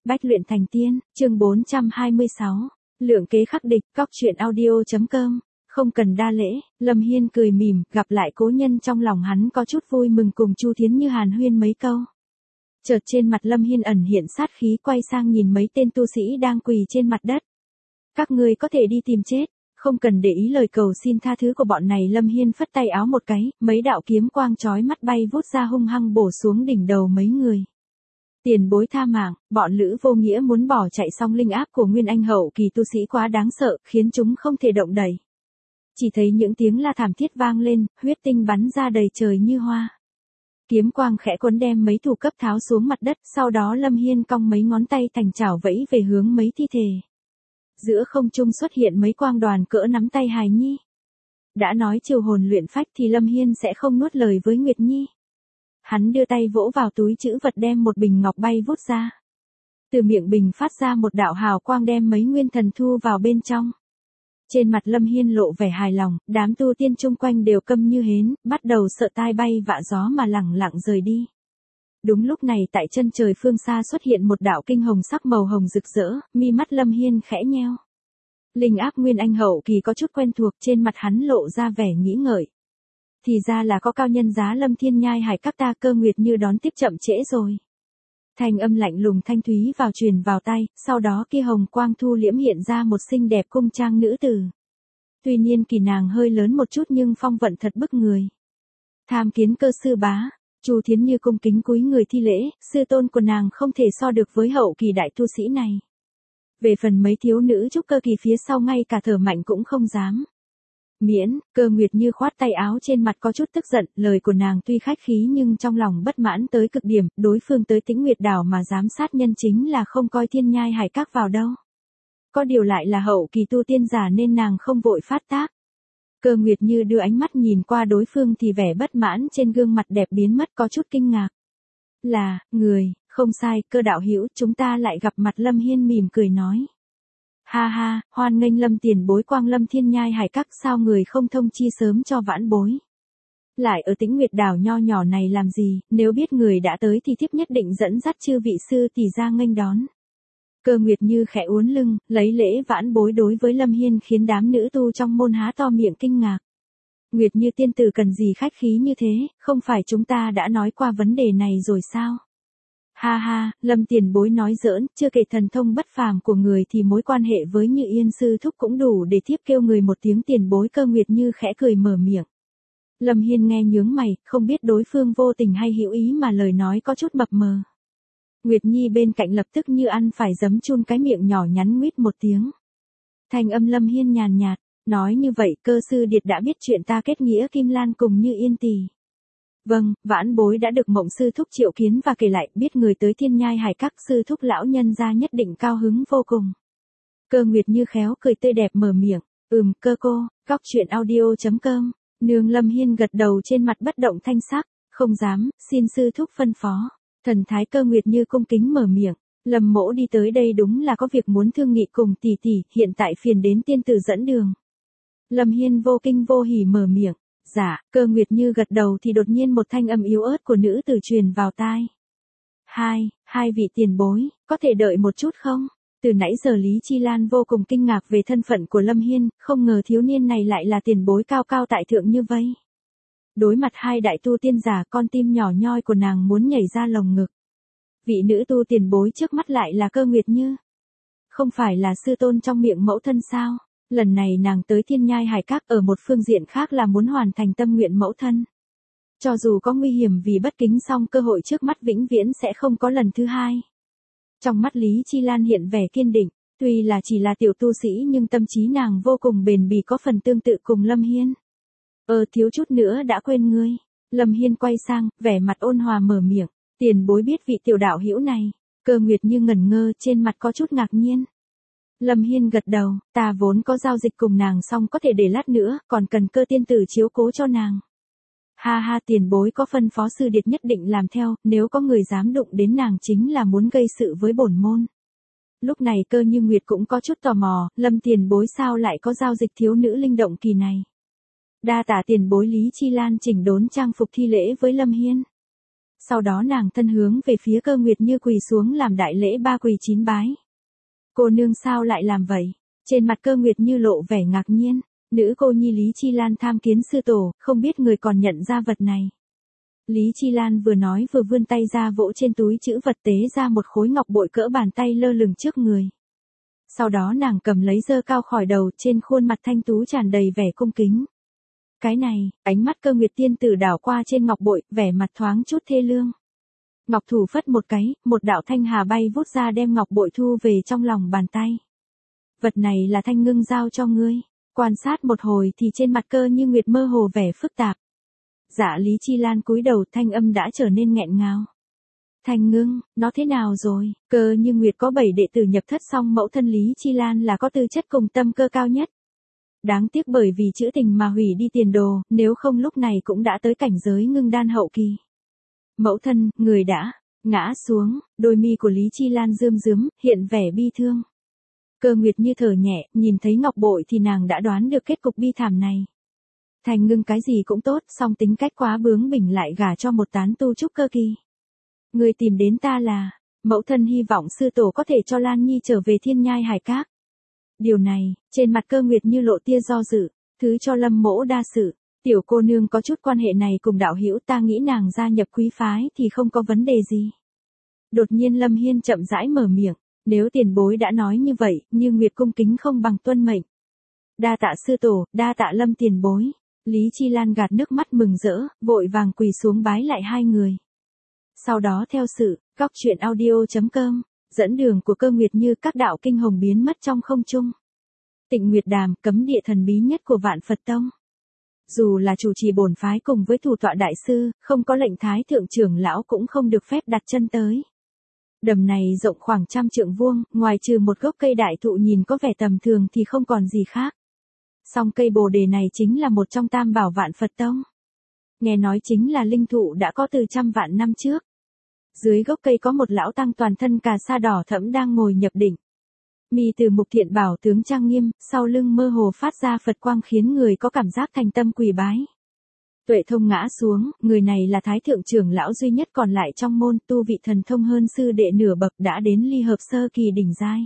Bách luyện thành tiên, chương 426. Lượng kế khắc địch, góc truyện audio.com. Không cần đa lễ, Lâm Hiên cười mỉm, gặp lại cố nhân trong lòng hắn có chút vui mừng cùng Chu Thiến Như hàn huyên mấy câu. Chợt trên mặt Lâm Hiên ẩn hiện sát khí, quay sang nhìn mấy tên tu sĩ đang quỳ trên mặt đất. Các ngươi có thể đi tìm chết, không cần để ý lời cầu xin tha thứ của bọn này. Lâm Hiên phất tay áo một cái, mấy đạo kiếm quang chói mắt bay vút ra hung hăng bổ xuống đỉnh đầu mấy người. Tiền bối tha mạng, bọn Lữ Vô Nghĩa muốn bỏ chạy, song linh áp của Nguyên Anh hậu kỳ tu sĩ quá đáng sợ, khiến chúng không thể động đậy. Chỉ thấy những tiếng la thảm thiết vang lên, huyết tinh bắn ra đầy trời như hoa. Kiếm quang khẽ cuốn đem mấy thủ cấp tháo xuống mặt đất, sau đó Lâm Hiên cong mấy ngón tay thành chảo vẫy về hướng mấy thi thể. Giữa không trung xuất hiện mấy quang đoàn cỡ nắm tay hài nhi. Đã nói chiều hồn luyện phách thì Lâm Hiên sẽ không nuốt lời với Nguyệt Nhi. Hắn đưa tay vỗ vào túi trữ vật đem một bình ngọc bay vút ra. Từ miệng bình phát ra một đạo hào quang đem mấy nguyên thần thu vào bên trong. Trên mặt Lâm Hiên lộ vẻ hài lòng, đám tu tiên chung quanh đều câm như hến, bắt đầu sợ tai bay vạ gió mà lẳng lặng rời đi. Đúng lúc này tại chân trời phương xa xuất hiện một đạo kinh hồng sắc màu hồng rực rỡ, mi mắt Lâm Hiên khẽ nheo. Linh áp Nguyên Anh hậu kỳ có chút quen thuộc, trên mặt hắn lộ ra vẻ nghĩ ngợi. Thì ra là có cao nhân giá Lâm Thiên Nhai Hải các ta, Cơ Nguyệt Như đón tiếp chậm trễ rồi. Thanh âm lạnh lùng thanh thúy truyền vào tai, sau đó kia hồng quang thu liễm hiện ra một xinh đẹp cung trang nữ tử. Tuy nhiên kỳ nàng hơi lớn một chút nhưng phong vận thật bức người. Tham kiến Cơ sư bá. Chu Thiến Như cung kính cúi người thi lễ, sư tôn của nàng không thể so được với hậu kỳ đại tu sĩ này. Về phần mấy thiếu nữ trúc cơ kỳ phía sau ngay cả thở mạnh cũng không dám. Miễn, Cơ Nguyệt Như khoát tay áo, trên mặt có chút tức giận, lời của nàng tuy khách khí nhưng trong lòng bất mãn tới cực điểm, đối phương tới Tĩnh Nguyệt đảo mà dám sát nhân chính là không coi Thiên Nhai Hải các vào đâu. Có điều lại là hậu kỳ tu tiên giả nên nàng không vội phát tác. Cơ Nguyệt Như đưa ánh mắt nhìn qua đối phương thì vẻ bất mãn trên gương mặt đẹp biến mất, có chút kinh ngạc. Là, người, không sai, Cơ đạo hữu, chúng ta lại gặp mặt. Lâm Hiên mỉm cười nói. Ha ha, hoan nghênh Lâm tiền bối quang lâm Thiên Nhai Hải các, sao người không thông chi sớm cho vãn bối. Lại ở Tĩnh Nguyệt đảo nho nhỏ này làm gì, nếu biết người đã tới thì thiếp nhất định dẫn dắt chư vị sư tỷ ra nghênh đón. Cơ Nguyệt Như khẽ uốn lưng, lấy lễ vãn bối đối với Lâm Hiên khiến đám nữ tu trong môn há to miệng kinh ngạc. Nguyệt Như tiên tử cần gì khách khí như thế, không phải chúng ta đã nói qua vấn đề này rồi sao? Ha ha, Lâm tiền bối nói giỡn, chưa kể thần thông bất phàm của người thì mối quan hệ với Như Yên sư thúc cũng đủ để thiếp kêu người một tiếng tiền bối. Cơ Nguyệt Như khẽ cười mở miệng. Lâm Hiên nghe nhướng mày, không biết đối phương vô tình hay hữu ý mà lời nói có chút mập mờ. Nguyệt Nhi bên cạnh lập tức như ăn phải giấm chun, cái miệng nhỏ nhắn nguýt một tiếng. Thanh âm Lâm Hiên nhàn nhạt, nói như vậy Cơ sư điệt đã biết chuyện ta kết nghĩa Kim Lan cùng Như Yên tỷ. Vâng, vãn bối đã được Mộng sư thúc triệu kiến và kể lại, biết người tới Thiên Nhai Hải các, sư thúc lão nhân gia nhất định cao hứng vô cùng. Cơ Nguyệt Như khéo cười tươi đẹp mở miệng, Cơ cô, góc truyện audio.com. Nương. Lâm Hiên gật đầu, trên mặt bất động thanh sắc, không dám, xin sư thúc phân phó. Thần thái Cơ Nguyệt Như cung kính mở miệng, Lâm mỗ đi tới đây đúng là có việc muốn thương nghị cùng tỷ tỷ, hiện tại phiền đến tiên tử dẫn đường. Lâm Hiên vô kinh vô hỉ mở miệng. Dạ. Cơ Nguyệt Như gật đầu thì đột nhiên một thanh âm yếu ớt của nữ tử truyền vào tai. Hai vị tiền bối, có thể đợi một chút không? Từ nãy giờ Lý Chi Lan vô cùng kinh ngạc về thân phận của Lâm Hiên, không ngờ thiếu niên này lại là tiền bối cao cao tại thượng như vậy. Đối mặt hai đại tu tiên giả, con tim nhỏ nhoi của nàng muốn nhảy ra lồng ngực. Vị nữ tu tiền bối trước mắt lại là Cơ Nguyệt Như. Không phải là sư tôn trong miệng mẫu thân sao? Lần này nàng tới Thiên Nhai Hải các ở một phương diện khác là muốn hoàn thành tâm nguyện mẫu thân. Cho dù có nguy hiểm vì bất kính song cơ hội trước mắt vĩnh viễn sẽ không có lần thứ hai. Trong mắt Lý Chi Lan hiện vẻ kiên định, tuy là chỉ là tiểu tu sĩ nhưng tâm trí nàng vô cùng bền bỉ, có phần tương tự cùng Lâm Hiên. Thiếu chút nữa đã quên ngươi. Lâm Hiên quay sang, vẻ mặt ôn hòa mở miệng, tiền bối biết vị tiểu đạo hữu này. Cơ Nguyệt Như ngẩn ngơ, trên mặt có chút ngạc nhiên. Lâm Hiên gật đầu, ta vốn có giao dịch cùng nàng xong có thể để lát nữa, còn cần Cơ tiên tử chiếu cố cho nàng. Ha ha, tiền bối có phân phó sư điệt nhất định làm theo, nếu có người dám đụng đến nàng chính là muốn gây sự với bổn môn. Lúc này Cơ Như Nguyệt cũng có chút tò mò, Lâm tiền bối sao lại có giao dịch thiếu nữ linh động kỳ này. Đa tạ tiền bối. Lý Chi Lan chỉnh đốn trang phục thi lễ với Lâm Hiên. Sau đó nàng thân hướng về phía Cơ Nguyệt Như quỳ xuống làm đại lễ 3 quỳ 9 bái. Cô nương sao lại làm vậy? Trên mặt Cơ Nguyệt Như lộ vẻ ngạc nhiên, nữ cô nhi Lý Chi Lan tham kiến sư tổ, không biết người còn nhận ra vật này. Lý Chi Lan vừa nói vừa vươn tay ra vỗ trên túi chữ vật tế ra một khối ngọc bội cỡ bàn tay lơ lửng trước người. Sau đó nàng cầm lấy giơ cao khỏi đầu, trên khuôn mặt thanh tú tràn đầy vẻ cung kính. Cái này, ánh mắt Cơ Nguyệt tiên tử đảo qua trên ngọc bội, vẻ mặt thoáng chút thê lương. Ngọc thủ phất một cái, một đạo thanh hà bay vút ra đem ngọc bội thu về trong lòng bàn tay. Vật này là Thanh Ngưng giao cho ngươi. Quan sát một hồi thì trên mặt Cơ Như Nguyệt mơ hồ vẻ phức tạp. Dạ Lý Chi Lan cúi đầu, thanh âm đã trở nên nghẹn ngào. Thanh Ngưng, nó thế nào rồi? Cơ Như Nguyệt có 7 đệ tử nhập thất, song mẫu thân Lý Chi Lan là có tư chất cùng tâm cơ cao nhất. Đáng tiếc bởi vì trữ tình mà hủy đi tiền đồ, nếu không lúc này cũng đã tới cảnh giới ngưng đan hậu kỳ. Mẫu thân, người đã ngã xuống, đôi mi của Lý Chi Lan rơm rớm, hiện vẻ bi thương. Cơ Nguyệt Như thở nhẹ, nhìn thấy ngọc bội thì nàng đã đoán được kết cục bi thảm này. Thanh Ngưng cái gì cũng tốt, song tính cách quá bướng bỉnh lại gả cho một tán tu trúc cơ kỳ. Người tìm đến ta là, mẫu thân hy vọng sư tổ có thể cho Lan Nhi trở về Thiên Nhai Hải Các. Điều này, trên mặt Cơ Nguyệt Như lộ tia do dự, thứ cho Lâm mỗ đa sự, tiểu cô nương có chút quan hệ này cùng đạo hữu, ta nghĩ nàng gia nhập quý phái thì không có vấn đề gì. Đột nhiên Lâm Hiên chậm rãi mở miệng, nếu tiền bối đã nói như vậy, Như Nguyệt cung kính không bằng tuân mệnh. Đa tạ sư tổ, đa tạ Lâm tiền bối. Lý Chi Lan gạt nước mắt mừng rỡ, vội vàng quỳ xuống bái lại hai người. Sau đó theo sự, goctruyện.audio.com, dẫn đường của Cơ Nguyệt Như, các đạo kinh hồng biến mất trong không trung. Tịnh Nguyệt Đàm, cấm địa thần bí nhất của Vạn Phật Tông. Dù là chủ trì bổn phái cùng với thủ tọa đại sư, không có lệnh thái thượng trưởng lão cũng không được phép đặt chân tới. Đầm này rộng khoảng 100 trượng vuông, ngoài trừ một gốc cây đại thụ nhìn có vẻ tầm thường thì không còn gì khác. Song cây bồ đề này chính là một trong tam bảo Vạn Phật Tông. Nghe nói chính là linh thụ đã có từ 100 vạn năm trước. Dưới gốc cây có một lão tăng toàn thân cà sa đỏ thẫm đang ngồi nhập định. Mi từ mục thiện bảo tướng trang nghiêm, sau lưng mơ hồ phát ra Phật quang khiến người có cảm giác thành tâm quỳ bái. Tuệ Thông ngã xuống, người này là thái thượng trưởng lão duy nhất còn lại trong môn, tu vị thần thông hơn sư đệ nửa bậc, đã đến ly hợp sơ kỳ đỉnh giai.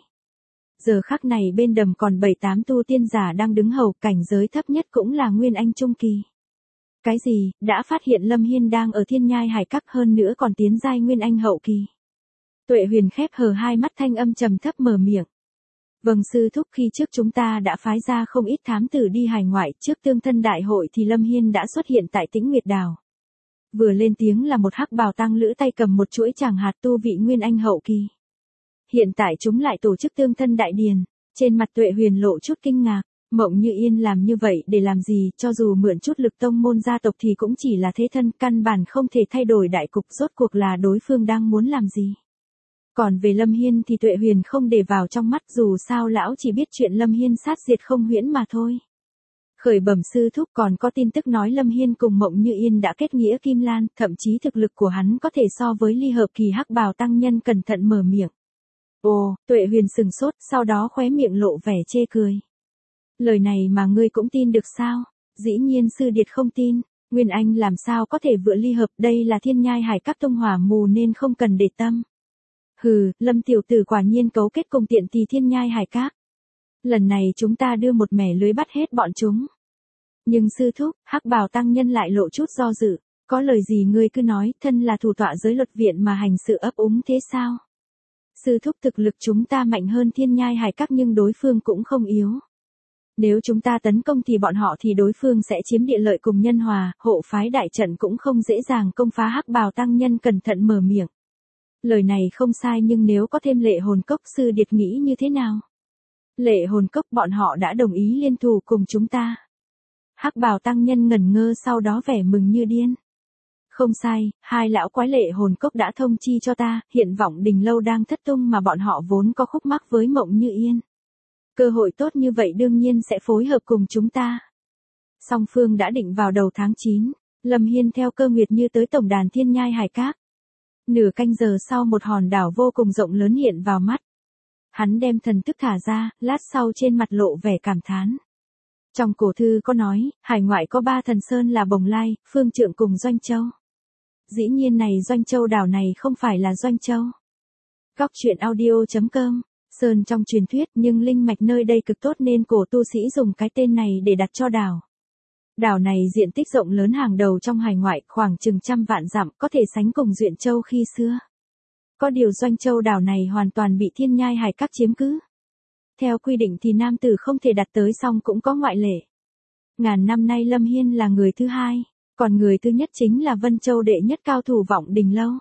Giờ khắc này bên đầm còn 7-8 tu tiên giả đang đứng hầu, cảnh giới thấp nhất cũng là Nguyên Anh trung kỳ. Cái gì, đã phát hiện Lâm Hiên đang ở Thiên Nhai Hải Các, hơn nữa còn tiến giai Nguyên Anh hậu kỳ. Tuệ Huyền khép hờ hai mắt, thanh âm trầm thấp mở miệng. Vâng sư thúc, khi trước chúng ta đã phái ra không ít thám tử đi hải ngoại, trước tương thân đại hội thì Lâm Hiên đã xuất hiện tại Tĩnh Nguyệt Đảo. Vừa lên tiếng là một hắc bào tăng lữ tay cầm một chuỗi tràng hạt tu vị Nguyên Anh hậu kỳ. Hiện tại chúng lại tổ chức tương thân đại điền, trên mặt Tuệ Huyền lộ chút kinh ngạc. Mộng Như Yên làm như vậy để làm gì, cho dù mượn chút lực tông môn gia tộc thì cũng chỉ là thế thân, căn bản không thể thay đổi đại cục, rốt cuộc là đối phương đang muốn làm gì. Còn về Lâm Hiên thì Tuệ Huyền không để vào trong mắt, dù sao lão chỉ biết chuyện Lâm Hiên sát diệt không huyễn mà thôi. Khởi bẩm sư thúc, còn có tin tức nói Lâm Hiên cùng Mộng Như Yên đã kết nghĩa Kim Lan, thậm chí thực lực của hắn có thể so với ly hợp kỳ hắc bào tăng nhân, cẩn thận mở miệng. Ồ, Tuệ Huyền sừng sốt, sau đó khóe miệng lộ vẻ chê cười. Lời này mà ngươi cũng tin được sao? Dĩ nhiên sư điệt không tin, Nguyên Anh làm sao có thể vượt ly hợp, đây là Thiên Nhai Hải Các tông hỏa mù nên không cần để tâm. Hừ, Lâm tiểu tử quả nhiên cấu kết cùng tiện tỳ Thiên Nhai Hải Các. Lần này chúng ta đưa một mẻ lưới bắt hết bọn chúng. Nhưng sư thúc, hắc bào tăng nhân lại lộ chút do dự, có lời gì ngươi cứ nói, thân là thủ tọa giới luật viện mà hành sự ấp úng thế sao? Sư thúc, thực lực chúng ta mạnh hơn Thiên Nhai Hải Các nhưng đối phương cũng không yếu. Nếu chúng ta tấn công thì bọn họ thì đối phương sẽ chiếm địa lợi cùng nhân hòa, hộ phái đại trận cũng không dễ dàng công phá, hắc bào tăng nhân cẩn thận mở miệng. Lời này không sai, nhưng nếu có thêm Lệ Hồn Cốc, sư điệt nghĩ như thế nào? Lệ Hồn Cốc bọn họ đã đồng ý liên thủ cùng chúng ta. Hắc bào tăng nhân ngẩn ngơ, sau đó vẻ mừng như điên. Không sai, hai lão quái Lệ Hồn Cốc đã thông chi cho ta, hiện Vọng Đình lâu đang thất tung mà bọn họ vốn có khúc mắc với Mộng Như Yên. Cơ hội tốt như vậy đương nhiên sẽ phối hợp cùng chúng ta. Song phương đã định vào đầu tháng 9, Lâm Hiên theo Cơ Nguyệt Như tới tổng đàn Thiên Nhai Hải Các. Nửa canh giờ sau một hòn đảo vô cùng rộng lớn hiện vào mắt. Hắn đem thần thức thả ra, lát sau trên mặt lộ vẻ cảm thán. Trong cổ thư có nói, hải ngoại có 3 thần sơn là Bồng Lai, Phương Trượng cùng Doanh Châu. Dĩ nhiên này Doanh Châu đảo này không phải là Doanh Châu. Góc truyện audio.com. Sơn trong truyền thuyết nhưng linh mạch nơi đây cực tốt nên cổ tu sĩ dùng cái tên này để đặt cho đảo. Đảo này diện tích rộng lớn hàng đầu trong hải ngoại, khoảng chừng trăm vạn dặm, có thể sánh cùng Duyện Châu khi xưa. Có điều Doanh Châu đảo này hoàn toàn bị Thiên Nhai Hải Các chiếm cứ. Theo quy định thì nam tử không thể đặt tới, song cũng có ngoại lệ. Ngàn năm nay Lâm Hiên là người thứ hai, còn người thứ nhất chính là Vân Châu đệ nhất cao thủ Vọng Đình Lâu.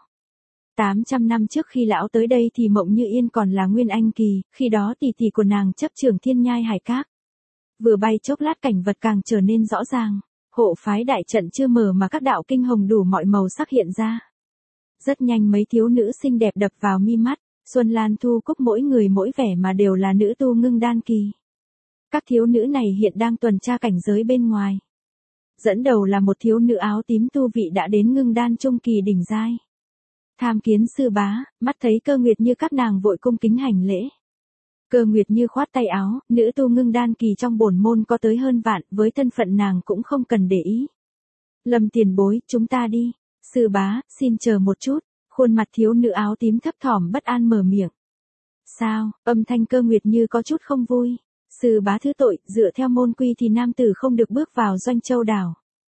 800 năm trước khi lão tới đây thì Mộng Như Yên còn là Nguyên Anh kỳ, khi đó tỷ tỷ của nàng chấp trưởng Thiên Nhai Hải Các. Vừa bay chốc lát cảnh vật càng trở nên rõ ràng, hộ phái đại trận chưa mở mà các đạo kinh hồng đủ mọi màu sắc hiện ra. Rất nhanh mấy thiếu nữ xinh đẹp đập vào mi mắt, Xuân Lan Thu Cúc mỗi người mỗi vẻ mà đều là nữ tu ngưng đan kỳ. Các thiếu nữ này hiện đang tuần tra cảnh giới bên ngoài. Dẫn đầu là một thiếu nữ áo tím tu vị đã đến ngưng đan trung kỳ đỉnh giai. Tham kiến sư bá, mắt thấy Cơ Nguyệt Như các nàng vội cung kính hành lễ. Cơ Nguyệt Như khoát tay áo, nữ tu ngưng đan kỳ trong bổn môn có tới hơn vạn, với thân phận nàng cũng không cần để ý. Lâm tiền bối, chúng ta đi. Sư bá, xin chờ một chút. Khuôn mặt thiếu nữ áo tím thấp thỏm bất an mở miệng. Sao? Âm thanh Cơ Nguyệt Như có chút không vui. Sư bá thứ tội, dựa theo môn quy thì nam tử không được bước vào Doanh Châu đảo.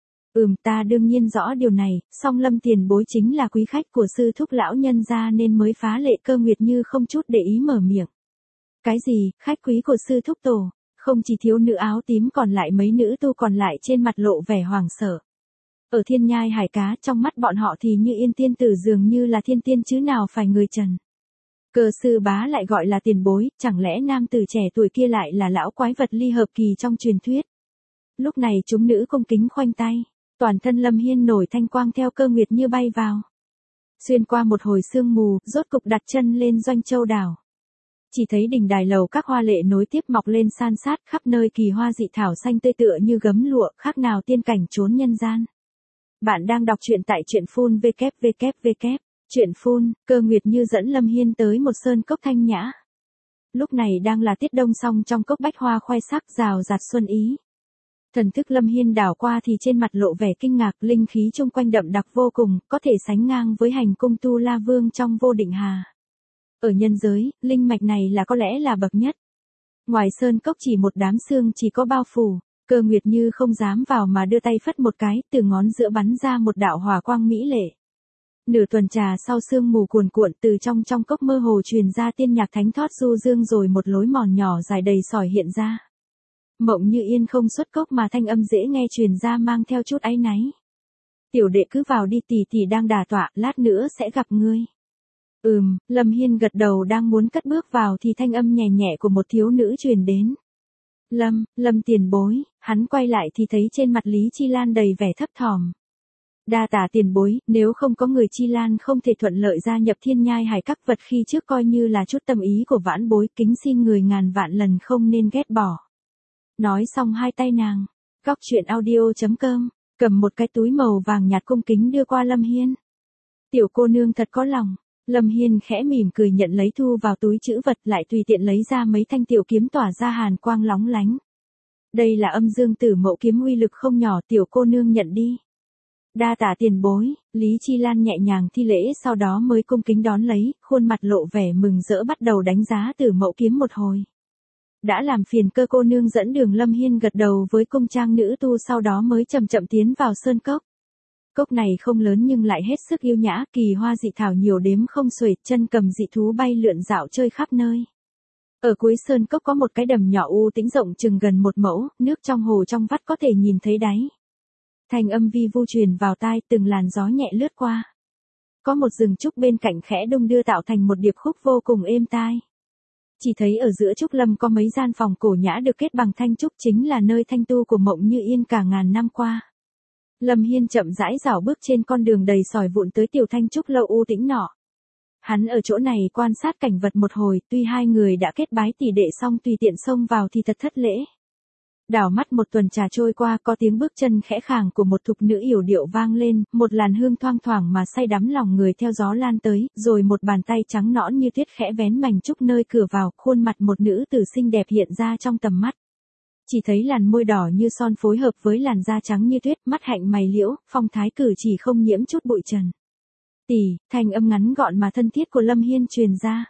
Ta đương nhiên rõ điều này, song Lâm tiền bối chính là quý khách của sư thúc lão nhân gia nên mới phá lệ. Cơ Nguyệt Như không chút để ý mở miệng. Cái gì, khách quý của sư thúc tổ? Không chỉ thiếu nữ áo tím còn lại mấy nữ tu còn lại trên mặt lộ vẻ hoảng sợ. Ở Thiên Nhai Hải Cá trong mắt bọn họ thì Như Yên tiên tử dường như là thiên tiên chứ nào phải người trần. Cơ sư bá lại gọi là tiền bối, chẳng lẽ nam tử trẻ tuổi kia lại là lão quái vật ly hợp kỳ trong truyền thuyết? Lúc này chúng nữ cung kính khoanh tay, toàn thân Lâm Hiên nổi thanh quang theo Cơ Nguyệt Như bay vào. Xuyên qua một hồi sương mù, rốt cục đặt chân lên Doanh Châu đảo. Chỉ thấy đỉnh đài lầu các hoa lệ nối tiếp mọc lên san sát, khắp nơi kỳ hoa dị thảo xanh tươi tựa như gấm lụa, khác nào tiên cảnh trốn nhân gian. Bạn đang đọc truyện tại truyện phun www. Truyện phun, Cơ Nguyệt Như dẫn Lâm Hiên tới một sơn cốc thanh nhã. Lúc này đang là tiết đông, song trong cốc bách hoa khoe sắc rào rạt xuân ý. Thần thức Lâm Hiên đảo qua thì trên mặt lộ vẻ kinh ngạc, linh khí chung quanh đậm đặc vô cùng, có thể sánh ngang với hành cung Tu La Vương trong Vô Định Hà. Ở nhân giới, linh mạch này là có lẽ là bậc nhất. Ngoài sơn cốc chỉ một đám sương chỉ có bao phủ. Cơ Nguyệt Như không dám vào mà đưa tay phất một cái, từ ngón giữa bắn ra một đạo hỏa quang mỹ lệ. Nửa tuần trà sau sương mù cuồn cuộn từ trong cốc mơ hồ truyền ra tiên nhạc thánh thót du dương, rồi một lối mòn nhỏ dài đầy sỏi hiện ra. Mộng Như Yên không xuất cốc mà thanh âm dễ nghe truyền ra mang theo chút áy náy. Tiểu đệ cứ vào đi, tỷ tỷ đang đả tọa, lát nữa sẽ gặp ngươi. Lâm Hiên gật đầu đang muốn cất bước vào thì thanh âm nhẹ nhẹ của một thiếu nữ truyền đến. Lâm tiền bối, hắn quay lại thì thấy trên mặt Lý Chi Lan đầy vẻ thấp thỏm. Đa tạ tiền bối, nếu không có người Chi Lan không thể thuận lợi gia nhập Thiên Nhai Hải Các, vật khi trước coi như là chút tâm ý của vãn bối, kính xin người ngàn vạn lần không nên ghét bỏ. Nói xong hai tay nàng, góc truyện audio.com, cầm một cái túi màu vàng nhạt cung kính đưa qua Lâm Hiên. Tiểu cô nương thật có lòng. Lâm Hiên khẽ mỉm cười nhận lấy thu vào túi trữ vật, lại tùy tiện lấy ra mấy thanh tiểu kiếm tỏa ra hàn quang lóng lánh. Đây là Âm Dương Tử Mẫu kiếm, uy lực không nhỏ, tiểu cô nương nhận đi. Đa tạ tiền bối. Lý Chi Lan nhẹ nhàng thi lễ sau đó mới cung kính đón lấy, khuôn mặt lộ vẻ mừng rỡ bắt đầu đánh giá Tử Mẫu kiếm một hồi. Đã làm phiền Cơ cô nương dẫn đường. Lâm Hiên gật đầu với cung trang nữ tu, sau đó mới chậm chậm tiến vào sơn cốc. Cốc này không lớn nhưng lại hết sức yêu nhã, kỳ hoa dị thảo nhiều đếm không xuể, chân cầm dị thú bay lượn dạo chơi khắp nơi. Ở cuối sơn cốc có một cái đầm nhỏ u tĩnh rộng chừng gần một mẫu, nước trong hồ trong vắt có thể nhìn thấy đáy. Thanh âm vi vu truyền vào tai, từng làn gió nhẹ lướt qua. Có một rừng trúc bên cạnh khẽ đung đưa tạo thành một điệp khúc vô cùng êm tai. Chỉ thấy ở giữa trúc lâm có mấy gian phòng cổ nhã được kết bằng thanh trúc, chính là nơi thanh tu của Mộng Như Yên cả ngàn năm qua. Lâm Hiên chậm rãi rảo bước trên con đường đầy sỏi vụn tới tiểu thanh trúc lâu u tĩnh nọ. Hắn ở chỗ này quan sát cảnh vật một hồi, tuy hai người đã kết bái tỷ đệ xong tùy tiện xông vào thì thật thất lễ. Đảo mắt một tuần trà trôi qua, có tiếng bước chân khẽ khàng của một thục nữ yểu điệu vang lên, một làn hương thoang thoảng mà say đắm lòng người theo gió lan tới, rồi một bàn tay trắng nõn như tuyết khẽ vén mảnh trúc nơi cửa vào, khuôn mặt một nữ tử xinh đẹp hiện ra trong tầm mắt. Chỉ thấy làn môi đỏ như son phối hợp với làn da trắng như tuyết, mắt hạnh mày liễu, phong thái cử chỉ không nhiễm chút bụi trần. Tỷ, thanh âm ngắn gọn mà thân thiết của Lâm Hiên truyền ra.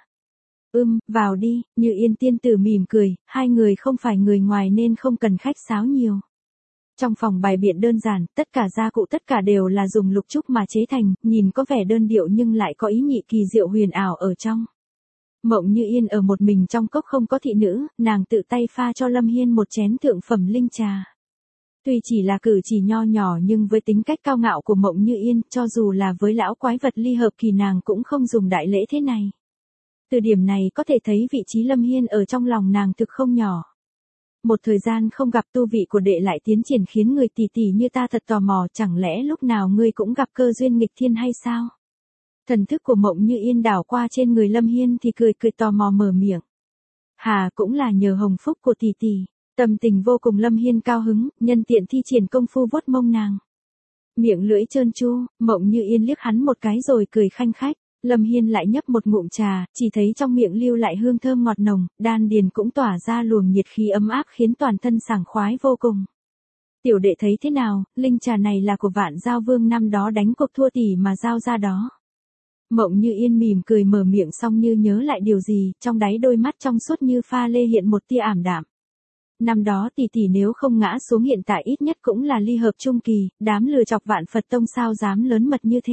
Vào đi, Như Yên tiên tử mỉm cười, hai người không phải người ngoài nên không cần khách sáo nhiều. Trong phòng bày biện đơn giản, tất cả gia cụ tất cả đều là dùng lục trúc mà chế thành, nhìn có vẻ đơn điệu nhưng lại có ý nhị kỳ diệu huyền ảo ở trong. Mộng Như Yên ở một mình trong cốc không có thị nữ, nàng tự tay pha cho Lâm Hiên một chén thượng phẩm linh trà. Tuy chỉ là cử chỉ nho nhỏ nhưng với tính cách cao ngạo của Mộng Như Yên, cho dù là với lão quái vật ly hợp kỳ nàng cũng không dùng đại lễ thế này. Từ điểm này có thể thấy vị trí Lâm Hiên ở trong lòng nàng thực không nhỏ. Một thời gian không gặp tu vị của đệ lại tiến triển khiến người tỷ tỷ như ta thật tò mò, chẳng lẽ lúc nào ngươi cũng gặp cơ duyên nghịch thiên hay sao? Thần thức của Mộng Như Yên đảo qua trên người Lâm Hiên thì cười tò mò mở miệng. Cũng là nhờ hồng phúc của tỷ tỷ. Tâm tình vô cùng Lâm Hiên cao hứng, nhân tiện thi triển công phu vuốt mông nàng. Miệng lưỡi trơn tru, Mộng Như Yên liếc hắn một cái rồi cười khanh khách. Lâm Hiên lại nhấp một ngụm trà, chỉ thấy trong miệng lưu lại hương thơm ngọt nồng, đan điền cũng tỏa ra luồng nhiệt khí ấm áp khiến toàn thân sảng khoái vô cùng. Tiểu đệ thấy thế nào, linh trà này là của Vạn Giao Vương năm đó đánh cuộc thua tỷ mà giao ra đó. Mộng Như Yên mỉm cười mở miệng xong như nhớ lại điều gì, trong đáy đôi mắt trong suốt như pha lê hiện một tia ảm đạm. Năm đó tỷ tỷ nếu không ngã xuống hiện tại ít nhất cũng là ly hợp trung kỳ, đám lừa chọc Vạn Phật Tông sao dám lớn mật như thế.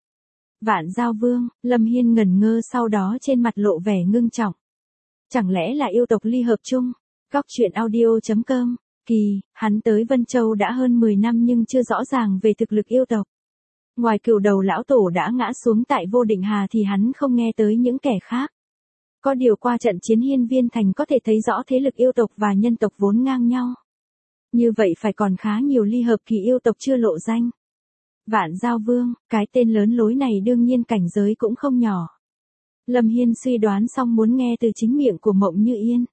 Vạn Giao Vương, Lâm Hiên ngẩn ngơ sau đó trên mặt lộ vẻ ngưng trọng. Chẳng lẽ là yêu tộc ly hợp chung? Góc truyện audio.com. Kỳ, hắn tới Vân Châu đã hơn 10 năm nhưng chưa rõ ràng về thực lực yêu tộc. Ngoài cửu đầu lão tổ đã ngã xuống tại Vô Định Hà thì hắn không nghe tới những kẻ khác. Có điều qua trận chiến Hiên Viên Thành có thể thấy rõ thế lực yêu tộc và nhân tộc vốn ngang nhau. Như vậy phải còn khá nhiều ly hợp kỳ yêu tộc chưa lộ danh. Vạn Giao Vương, cái tên lớn lối này đương nhiên cảnh giới cũng không nhỏ. Lâm Hiên suy đoán xong muốn nghe từ chính miệng của Mộng Như Yên.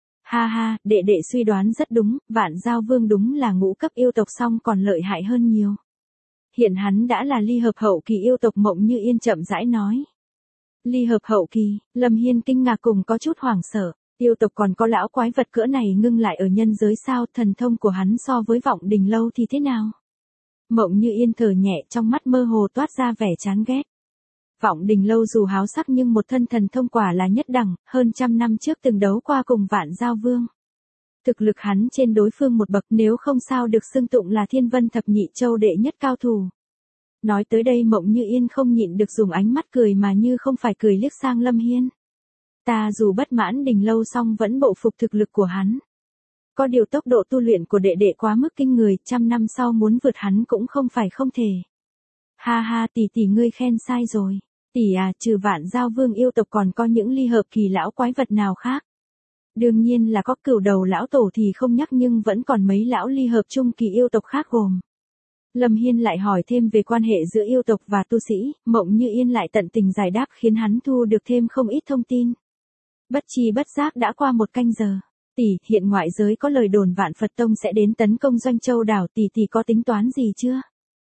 Ha, đệ đệ suy đoán rất đúng, Vạn Giao Vương đúng là ngũ cấp yêu tộc song còn lợi hại hơn nhiều. Hiện hắn đã là ly hợp hậu kỳ yêu tộc. Mộng Như Yên chậm rãi nói. Ly hợp hậu kỳ, Lâm Hiên kinh ngạc cùng có chút hoảng sợ. Yêu tộc còn có lão quái vật cỡ này ngưng lại ở nhân giới sao, thần thông của hắn so với Vọng Đình Lâu thì thế nào? Mộng Như Yên thở nhẹ, trong mắt mơ hồ toát ra vẻ chán ghét. Vọng Đình Lâu dù háo sắc nhưng một thân thần thông quả là nhất đẳng, hơn trăm năm trước từng đấu qua cùng Vạn Giao Vương. Thực lực hắn trên đối phương một bậc, nếu không sao được xưng tụng là Thiên Vân Thập Nhị Châu đệ nhất cao thủ. Nói tới đây Mộng Như Yên không nhịn được dùng ánh mắt cười mà như không phải cười liếc sang Lâm Hiên. Ta dù bất mãn Đình Lâu song vẫn bộ phục thực lực của hắn. Có điều tốc độ tu luyện của đệ đệ quá mức kinh người, trăm năm sau muốn vượt hắn cũng không phải không thể. Ha, tỷ ngươi khen sai rồi. Tỷ trừ Vạn Giao Vương yêu tộc còn có những ly hợp kỳ lão quái vật nào khác? Đương nhiên là có cửu đầu lão tổ thì không nhắc nhưng vẫn còn mấy lão ly hợp trung kỳ yêu tộc khác gồm. Lâm Hiên lại hỏi thêm về quan hệ giữa yêu tộc và tu sĩ, Mộng Như Yên lại tận tình giải đáp khiến hắn thu được thêm không ít thông tin. Bất chi bất giác đã qua 1 canh giờ. Tỷ, hiện ngoại giới có lời đồn Vạn Phật Tông sẽ đến tấn công Doanh Châu đảo, tỷ có tính toán gì chưa?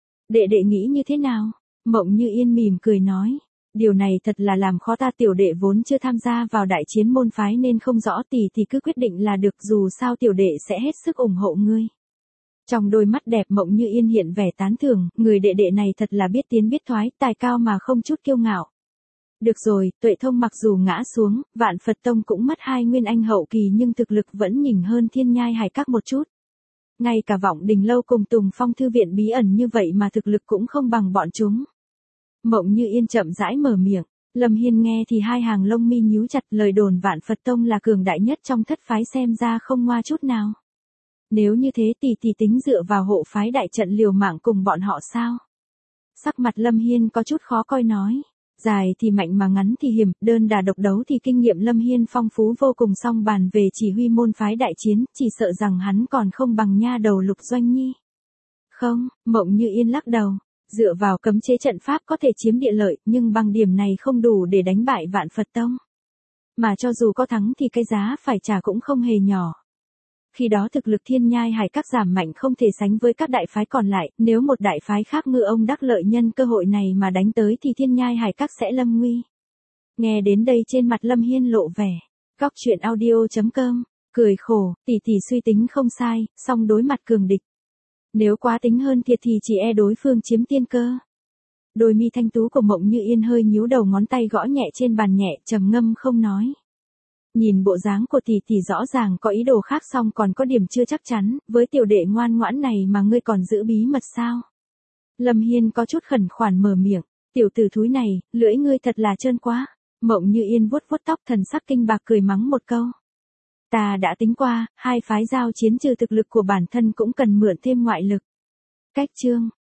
Đệ nghĩ như thế nào? Mộng Như Yên mỉm cười nói. Điều này thật là làm khó ta, tiểu đệ vốn chưa tham gia vào đại chiến môn phái nên không rõ, tỷ cứ quyết định là được, dù sao tiểu đệ sẽ hết sức ủng hộ ngươi. Trong đôi mắt đẹp Mộng Như Yên hiện vẻ tán thưởng, người đệ đệ này thật là biết tiến biết thoái, tài cao mà không chút kiêu ngạo. Được rồi, Tuệ Thông mặc dù ngã xuống, Vạn Phật Tông cũng mất 2 nguyên anh hậu kỳ nhưng thực lực vẫn nhỉnh hơn Thiên Nhai Hải Các một chút. Ngay cả Vọng Đình Lâu cùng Tùng Phong Thư Viện bí ẩn như vậy mà thực lực cũng không bằng bọn chúng. Mộng Như Yên chậm rãi mở miệng. Lâm Hiên nghe thì hai hàng lông mi nhíu chặt, lời đồn Vạn Phật Tông là cường đại nhất trong thất phái xem ra không ngoa chút nào. Nếu như thế tỷ tính dựa vào hộ phái đại trận liều mạng cùng bọn họ sao? Sắc mặt Lâm Hiên có chút khó coi nói. Dài thì mạnh mà ngắn thì hiểm, đơn đà độc đấu thì kinh nghiệm Lâm Hiên phong phú vô cùng, song bàn về chỉ huy môn phái đại chiến, chỉ sợ rằng hắn còn không bằng nha đầu Lục Doanh Nhi. Không, Mộng Như Yên lắc đầu. Dựa vào cấm chế trận pháp có thể chiếm địa lợi, nhưng bằng điểm này không đủ để đánh bại Vạn Phật Tông. Mà cho dù có thắng thì cái giá phải trả cũng không hề nhỏ. Khi đó thực lực Thiên Nhai Hải Các giảm mạnh không thể sánh với các đại phái còn lại, nếu một đại phái khác ngư ông đắc lợi nhân cơ hội này mà đánh tới thì Thiên Nhai Hải Các sẽ lâm nguy. Nghe đến đây trên mặt Lâm Hiên lộ vẻ. Góc truyện audio.com, cười khổ, tỷ suy tính không sai, song đối mặt cường địch. Nếu quá tính hơn thiệt thì chỉ e đối phương chiếm tiên cơ. Đôi mi thanh tú của Mộng Như Yên hơi nhíu đầu, ngón tay gõ nhẹ trên bàn nhẹ, trầm ngâm không nói. Nhìn bộ dáng của tỷ tỷ rõ ràng có ý đồ khác, xong còn có điểm chưa chắc chắn, với tiểu đệ ngoan ngoãn này mà ngươi còn giữ bí mật sao? Lâm Hiên có chút khẩn khoản mở miệng, tiểu tử thúi này, lưỡi ngươi thật là trơn quá. Mộng Như Yên vuốt vuốt tóc, thần sắc kinh bạc cười mắng một câu. Ta đã tính qua, hai phái giao chiến trừ thực lực của bản thân cũng cần mượn thêm ngoại lực. Cách chương